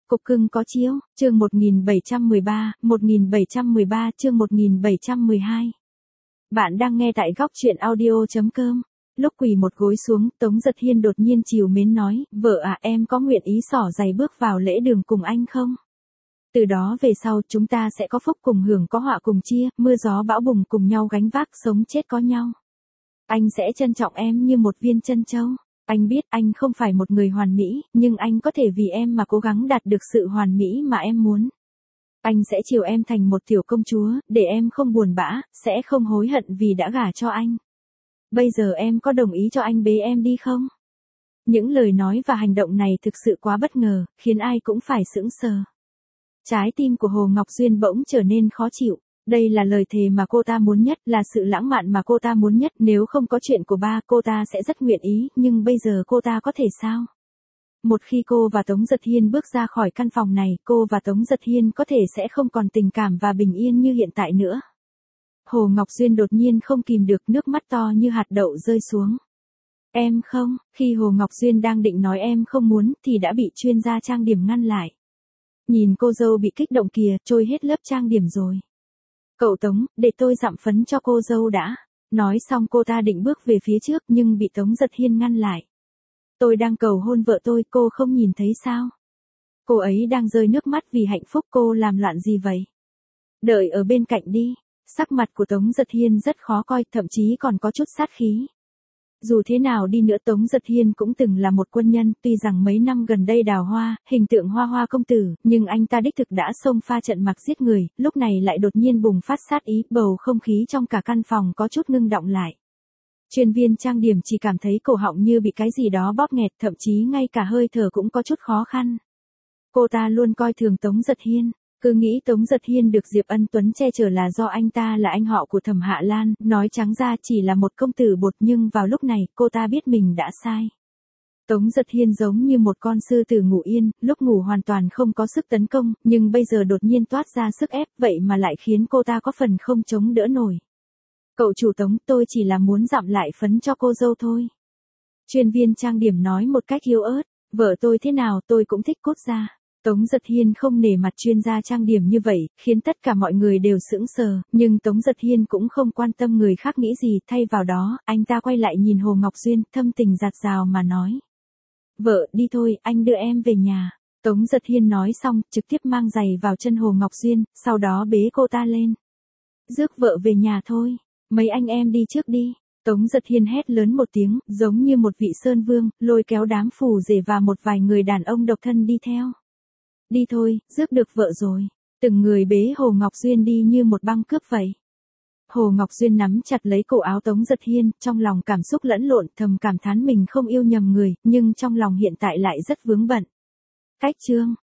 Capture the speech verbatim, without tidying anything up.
Cục cưng có chiếu, chương một nghìn bảy trăm mười ba, một nghìn bảy trăm mười ba chương một nghìn bảy trăm mười hai. Bạn đang nghe tại góc truyện audio.com. Lúc quỳ một gối xuống, Tống Giật Hiên đột nhiên trìu mến nói, vợ à, em có nguyện ý xỏ giày bước vào lễ đường cùng anh không? Từ đó về sau chúng ta sẽ có phúc cùng hưởng, có họa cùng chia, mưa gió bão bùng cùng nhau gánh vác, sống chết có nhau. Anh sẽ trân trọng em như một viên trân châu. Anh biết anh không phải một người hoàn mỹ, nhưng anh có thể vì em mà cố gắng đạt được sự hoàn mỹ mà em muốn. Anh sẽ chiều em thành một tiểu công chúa, để em không buồn bã, sẽ không hối hận vì đã gả cho anh. Bây giờ em có đồng ý cho anh bế em đi không? Những lời nói và hành động này thực sự quá bất ngờ, khiến ai cũng phải sững sờ. Trái tim của Hồ Ngọc Duyên bỗng trở nên khó chịu. Đây là lời thề mà cô ta muốn nhất, là sự lãng mạn mà cô ta muốn nhất. Nếu không có chuyện của ba, cô ta sẽ rất nguyện ý, nhưng bây giờ cô ta có thể sao? Một khi cô và Tống Giật Hiên bước ra khỏi căn phòng này, cô và Tống Giật Hiên có thể sẽ không còn tình cảm và bình yên như hiện tại nữa. Hồ Ngọc Duyên đột nhiên không kìm được, nước mắt to như hạt đậu rơi xuống. Em không, khi Hồ Ngọc Duyên đang định nói em không muốn, thì đã bị chuyên gia trang điểm ngăn lại. Nhìn cô dâu bị kích động kìa, trôi hết lớp trang điểm rồi. Cậu Tống, để tôi dặm phấn cho cô dâu đã. Nói xong cô ta định bước về phía trước nhưng bị Tống Giật Hiên ngăn lại. Tôi đang cầu hôn vợ tôi, cô không nhìn thấy sao? Cô ấy đang rơi nước mắt vì hạnh phúc, cô làm loạn gì vậy? Đợi ở bên cạnh đi. Sắc mặt của Tống Giật Hiên rất khó coi, thậm chí còn có chút sát khí. Dù thế nào đi nữa Tống Giật Hiên cũng từng là một quân nhân, tuy rằng mấy năm gần đây đào hoa, hình tượng hoa hoa công tử, nhưng anh ta đích thực đã xông pha trận mặc giết người, lúc này lại đột nhiên bùng phát sát ý, bầu không khí trong cả căn phòng có chút ngưng động lại. Chuyên viên trang điểm chỉ cảm thấy cổ họng như bị cái gì đó bóp nghẹt, thậm chí ngay cả hơi thở cũng có chút khó khăn. Cô ta luôn coi thường Tống Giật Hiên. Cứ nghĩ Tống Giật Hiên được Diệp Ân Tuấn che chở là do anh ta là anh họ của Thẩm Hạ Lan, nói trắng ra chỉ là một công tử bột, nhưng vào lúc này, cô ta biết mình đã sai. Tống Giật Hiên giống như một con sư tử ngủ yên, lúc ngủ hoàn toàn không có sức tấn công, nhưng bây giờ đột nhiên toát ra sức ép, vậy mà lại khiến cô ta có phần không chống đỡ nổi. Cậu chủ Tống, tôi chỉ là muốn dặm lại phấn cho cô dâu thôi. Chuyên viên trang điểm nói một cách yếu ớt, vợ tôi thế nào tôi cũng thích cốt ra. Tống Giật Hiên không nể mặt chuyên gia trang điểm như vậy, khiến tất cả mọi người đều sững sờ, nhưng Tống Giật Hiên cũng không quan tâm người khác nghĩ gì, thay vào đó, anh ta quay lại nhìn Hồ Ngọc Duyên, thâm tình dạt dào mà nói. Vợ, đi thôi, anh đưa em về nhà. Tống Giật Hiên nói xong, trực tiếp mang giày vào chân Hồ Ngọc Duyên, sau đó bế cô ta lên. Rước vợ về nhà thôi, mấy anh em đi trước đi. Tống Giật Hiên hét lớn một tiếng, giống như một vị sơn vương, lôi kéo đám phù rể và một vài người đàn ông độc thân đi theo. Đi thôi, rước được vợ rồi. Từng người bế Hồ Ngọc Duyên đi như một băng cướp vậy. Hồ Ngọc Duyên nắm chặt lấy cổ áo Tống Giật Hiên, trong lòng cảm xúc lẫn lộn, thầm cảm thán mình không yêu nhầm người, nhưng trong lòng hiện tại lại rất vướng bận. Cách chương,